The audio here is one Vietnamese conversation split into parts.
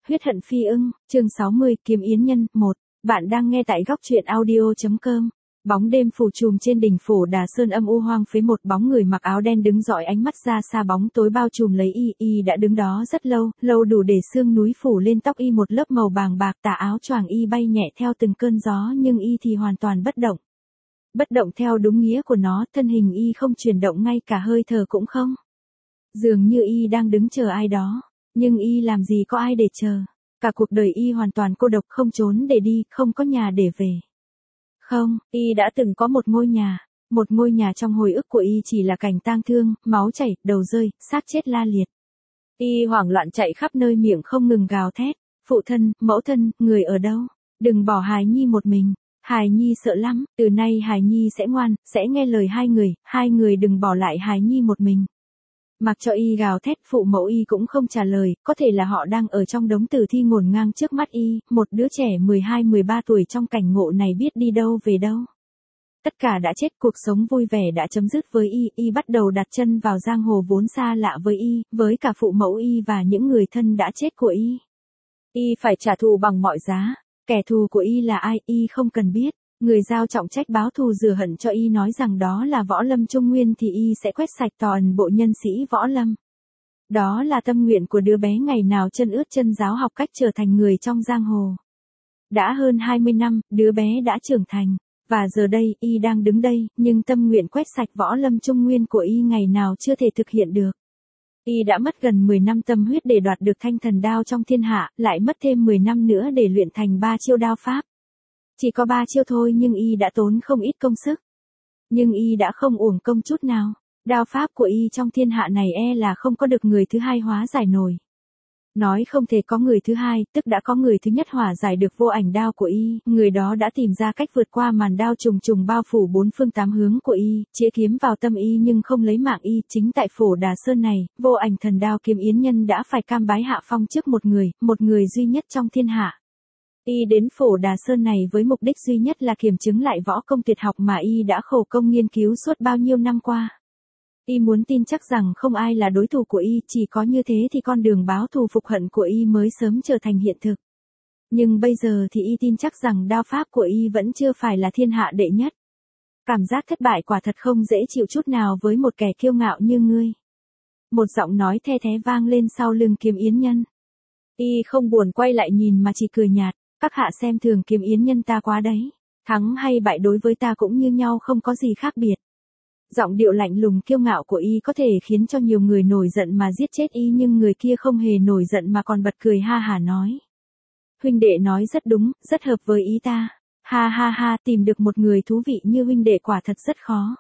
Huyết hận phi ưng, chương 60, Kiếm Yến Nhân, 1. Bạn đang nghe tại góc truyện audio.com. Bóng đêm phủ trùm trên đỉnh Phổ Đà Sơn âm u hoang phế, một bóng người mặc áo đen đứng dọi ánh mắt ra xa, bóng tối bao trùm lấy y đã đứng đó rất lâu, lâu đủ để sương núi phủ lên tóc y một lớp màu bàng bạc, tà áo choàng y bay nhẹ theo từng cơn gió, nhưng y thì hoàn toàn bất động. Bất động theo đúng nghĩa của nó, thân hình y không chuyển động, ngay cả hơi thở cũng không. Dường như y đang đứng chờ ai đó. Nhưng y làm gì có ai để chờ. Cả cuộc đời y hoàn toàn cô độc, không trốn để đi, không có nhà để về. Không, y đã từng có một ngôi nhà trong hồi ức của y chỉ là cảnh tang thương, máu chảy, đầu rơi, xác chết la liệt. Y hoảng loạn chạy khắp nơi, miệng không ngừng gào thét, phụ thân, mẫu thân, người ở đâu? Đừng bỏ Hài Nhi một mình. Hài Nhi sợ lắm, từ nay Hài Nhi sẽ ngoan, sẽ nghe lời hai người đừng bỏ lại Hài Nhi một mình. Mặc cho y gào thét, phụ mẫu y cũng không trả lời, có thể là họ đang ở trong đống tử thi ngổn ngang trước mắt y, một đứa trẻ 12-13 tuổi trong cảnh ngộ này biết đi đâu về đâu. Tất cả đã chết, cuộc sống vui vẻ đã chấm dứt với y bắt đầu đặt chân vào giang hồ vốn xa lạ với y, với cả phụ mẫu y và những người thân đã chết của y. Y phải trả thù bằng mọi giá, kẻ thù của y là ai, y không cần biết. Người giao trọng trách báo thù rửa hận cho y nói rằng đó là Võ Lâm Trung Nguyên thì y sẽ quét sạch toàn bộ nhân sĩ Võ Lâm. Đó là tâm nguyện của đứa bé ngày nào chân ướt chân ráo học cách trở thành người trong giang hồ. Đã hơn 20 năm, đứa bé đã trưởng thành. Và giờ đây, y đang đứng đây, nhưng tâm nguyện quét sạch Võ Lâm Trung Nguyên của y ngày nào chưa thể thực hiện được. Y đã mất gần 10 năm tâm huyết để đoạt được thanh thần đao trong thiên hạ, lại mất thêm 10 năm nữa để luyện thành 3 chiêu đao pháp. Chỉ có 3 chiêu thôi nhưng y đã tốn không ít công sức. Nhưng y đã không uổng công chút nào. Đao pháp của y trong thiên hạ này là không có được người thứ hai hóa giải nổi. Nói không thể có người thứ hai, tức đã có người thứ nhất hòa giải được vô ảnh đao của y. Người đó đã tìm ra cách vượt qua màn đao trùng trùng bao phủ bốn phương tám hướng của y, chĩa kiếm vào tâm y nhưng không lấy mạng y. Chính tại Phổ Đà Sơn này, vô ảnh thần đao Kiếm Yến Nhân đã phải cam bái hạ phong trước một người duy nhất trong thiên hạ. Y đến Phổ Đà Sơn này với mục đích duy nhất là kiểm chứng lại võ công tuyệt học mà y đã khổ công nghiên cứu suốt bao nhiêu năm qua. Y muốn tin chắc rằng không ai là đối thủ của y, chỉ có như thế thì con đường báo thù phục hận của y mới sớm trở thành hiện thực. Nhưng bây giờ thì y tin chắc rằng đao pháp của y vẫn chưa phải là thiên hạ đệ nhất. Cảm giác thất bại quả thật không dễ chịu chút nào với một kẻ kiêu ngạo như ngươi. Một giọng nói the thé vang lên sau lưng Kiếm Yến Nhân. Y không buồn quay lại nhìn mà chỉ cười nhạt. Các hạ xem thường Kiếm Yến Nhân ta quá đấy. Thắng hay bại đối với ta cũng như nhau, không có gì khác biệt. Giọng điệu lạnh lùng kiêu ngạo của y có thể khiến cho nhiều người nổi giận mà giết chết y, nhưng người kia không hề nổi giận mà còn bật cười ha hả nói. Huynh đệ nói rất đúng, rất hợp với ý ta. Ha ha ha, tìm được một người thú vị như huynh đệ quả thật rất khó.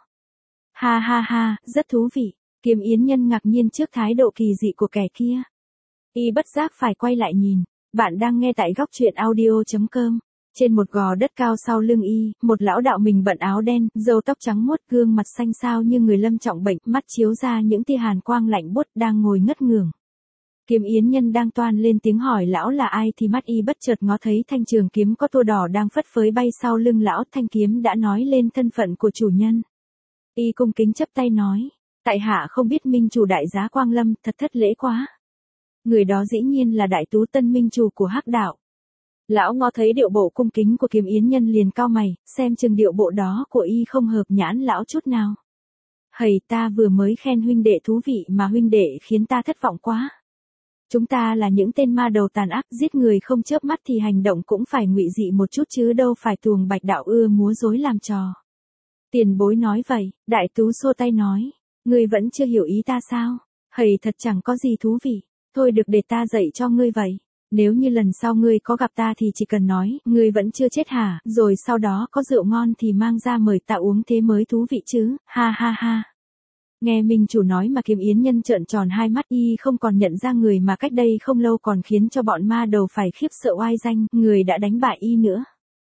Ha ha ha, rất thú vị. Kiếm Yến Nhân ngạc nhiên trước thái độ kỳ dị của kẻ kia. Y bất giác phải quay lại nhìn. Bạn đang nghe tại góc truyện audio.com. Trên một gò đất cao sau lưng y, một lão đạo mình bận áo đen, râu tóc trắng muốt, gương mặt xanh xao như người lâm trọng bệnh, mắt chiếu ra những tia hàn quang lạnh buốt, đang ngồi ngất ngưởng. Kiếm Yến Nhân đang toan lên tiếng hỏi lão là ai thì mắt y bất chợt ngó thấy thanh trường kiếm có tua đỏ đang phất phới bay sau lưng lão. Thanh kiếm đã nói lên thân phận của chủ nhân. Y cung kính chắp tay nói, tại hạ không biết minh chủ đại giá Quang Lâm, thật thất lễ quá. Người đó dĩ nhiên là Đại Tú Tân minh chủ của Hắc Đạo. Lão ngó thấy điệu bộ cung kính của Kiếm Yến Nhân liền cau mày, xem chừng điệu bộ đó của y không hợp nhãn lão chút nào. Hầy, ta vừa mới khen huynh đệ thú vị mà huynh đệ khiến ta thất vọng quá. Chúng ta là những tên ma đầu tàn ác, giết người không chớp mắt thì hành động cũng phải ngụy dị một chút chứ đâu phải tuồng bạch đạo ưa múa rối làm trò. Tiền bối nói vậy, Đại Tú xua tay nói, ngươi vẫn chưa hiểu ý ta sao? Hầy, thật chẳng có gì thú vị. Thôi được, để ta dạy cho ngươi vậy. Nếu như lần sau ngươi có gặp ta thì chỉ cần nói, ngươi vẫn chưa chết hả, rồi sau đó có rượu ngon thì mang ra mời ta uống, thế mới thú vị chứ, ha ha ha. Nghe minh chủ nói mà Kiếm Yến Nhân trợn tròn hai mắt, y không còn nhận ra người mà cách đây không lâu còn khiến cho bọn ma đầu phải khiếp sợ oai danh, người đã đánh bại y nữa.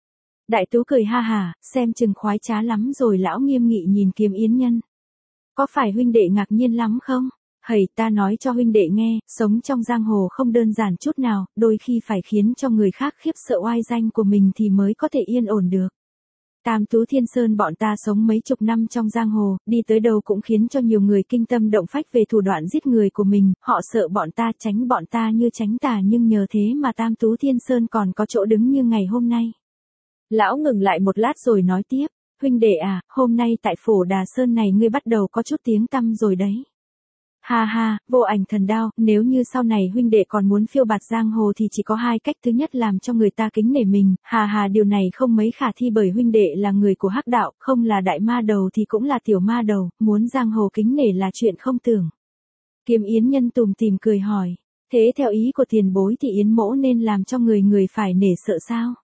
Đại Tú cười ha hả, xem chừng khoái trá lắm rồi. Lão nghiêm nghị nhìn Kiếm Yến Nhân. Có phải huynh đệ ngạc nhiên lắm không? Hầy, ta nói cho huynh đệ nghe, sống trong giang hồ không đơn giản chút nào, đôi khi phải khiến cho người khác khiếp sợ oai danh của mình thì mới có thể yên ổn được. Tam Tú Thiên Sơn bọn ta sống mấy chục năm trong giang hồ, đi tới đâu cũng khiến cho nhiều người kinh tâm động phách về thủ đoạn giết người của mình, họ sợ bọn ta tránh bọn ta như tránh tà, nhưng nhờ thế mà Tam Tú Thiên Sơn còn có chỗ đứng như ngày hôm nay. Lão ngừng lại một lát rồi nói tiếp, huynh đệ à, hôm nay tại Phổ Đà Sơn này ngươi bắt đầu có chút tiếng tăm rồi đấy. Ha ha, Vô Ảnh Thần Đao, nếu như sau này huynh đệ còn muốn phiêu bạt giang hồ thì chỉ có hai cách, thứ nhất làm cho người ta kính nể mình, điều này không mấy khả thi bởi huynh đệ là người của hắc đạo, không là đại ma đầu thì cũng là tiểu ma đầu, muốn giang hồ kính nể là chuyện không tưởng. Kiếm Yến Nhân tủm tỉm cười hỏi, thế theo ý của tiền bối thì Yến mỗ nên làm cho người phải nể sợ sao?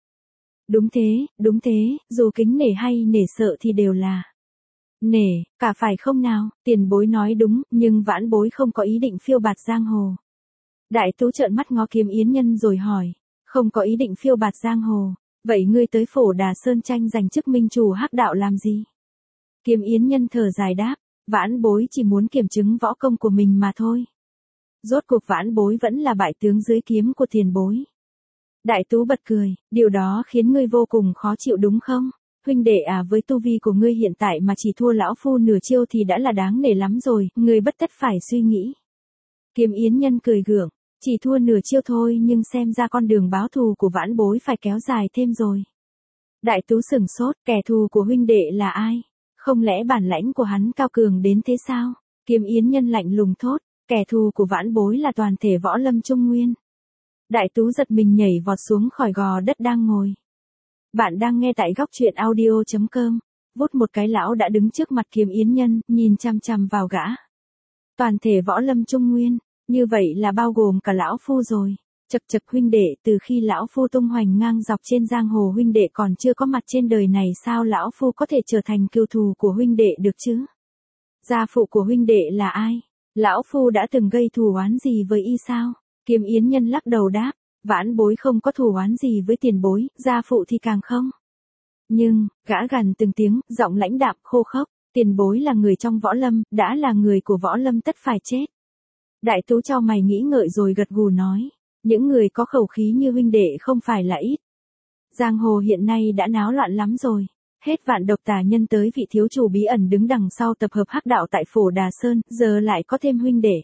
Đúng thế, dù kính nể hay nể sợ thì đều là nể, cả phải không nào? Tiền bối nói đúng, nhưng vãn bối không có ý định phiêu bạt giang hồ. Đại Tú trợn mắt ngó Kiếm Yến Nhân rồi hỏi, không có ý định phiêu bạt giang hồ, vậy ngươi tới Phổ Đà Sơn tranh giành chức minh chủ hắc đạo làm gì? Kiếm Yến Nhân thở dài đáp, vãn bối chỉ muốn kiểm chứng võ công của mình mà thôi. Rốt cuộc vãn bối vẫn là bại tướng dưới kiếm của tiền bối. Đại Tú bật cười, điều đó khiến ngươi vô cùng khó chịu đúng không? Huynh đệ à, với tu vi của ngươi hiện tại mà chỉ thua lão phu nửa chiêu thì đã là đáng nể lắm rồi, ngươi bất tất phải suy nghĩ. Kiếm Yến Nhân cười gượng, chỉ thua nửa chiêu thôi nhưng xem ra con đường báo thù của vãn bối phải kéo dài thêm rồi. Đại Tú sửng sốt, kẻ thù của huynh đệ là ai? Không lẽ bản lãnh của hắn cao cường đến thế sao? Kiếm Yến Nhân lạnh lùng thốt, kẻ thù của vãn bối là toàn thể võ lâm Trung Nguyên. Đại Tú giật mình nhảy vọt xuống khỏi gò đất đang ngồi. Bạn đang nghe tại góc truyện audio.com. Vút một cái lão đã đứng trước mặt Kiếm Yến Nhân, nhìn chằm chằm vào gã. Toàn thể võ lâm Trung Nguyên, như vậy là bao gồm cả lão phu rồi. Chậc chậc huynh đệ, từ khi lão phu tung hoành ngang dọc trên giang hồ huynh đệ còn chưa có mặt trên đời này, sao lão phu có thể trở thành cừu thù của huynh đệ được chứ? Gia phụ của huynh đệ là ai? Lão phu đã từng gây thù oán gì với y sao? Kiếm Yến Nhân lắc đầu đáp, vãn bối không có thù oán gì với tiền bối, gia phụ thì càng không. Nhưng, gã gằn từng tiếng, giọng lãnh đạm khô khốc, tiền bối là người trong võ lâm, đã là người của võ lâm tất phải chết. Đại Tú chau mày nghĩ ngợi rồi gật gù nói, những người có khẩu khí như huynh đệ không phải là ít. Giang hồ hiện nay đã náo loạn lắm rồi, hết vạn độc tà nhân tới vị thiếu chủ bí ẩn đứng đằng sau tập hợp hắc đạo tại Phổ Đà Sơn, giờ lại có thêm huynh đệ.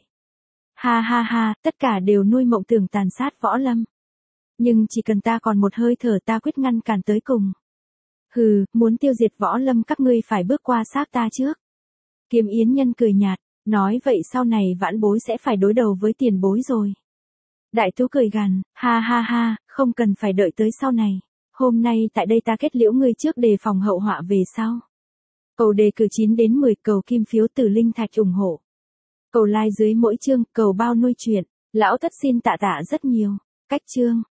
Ha, tất cả đều nuôi mộng tưởng tàn sát võ lâm. Nhưng chỉ cần ta còn một hơi thở ta quyết ngăn cản tới cùng. Hừ, muốn tiêu diệt võ lâm các ngươi phải bước qua xác ta trước. Kiếm Yến Nhân cười nhạt, nói vậy sau này vãn bối sẽ phải đối đầu với tiền bối rồi. Đại Tú cười gằn, ha, không cần phải đợi tới sau này. Hôm nay tại đây ta kết liễu ngươi trước đề phòng hậu họa về sau. Cầu đề cử 9 đến 10, cầu kim phiếu từ linh thạch ủng hộ. Cầu like dưới mỗi chương, cầu bao nuôi chuyện. Lão Thất xin tạ rất nhiều. Cách chương.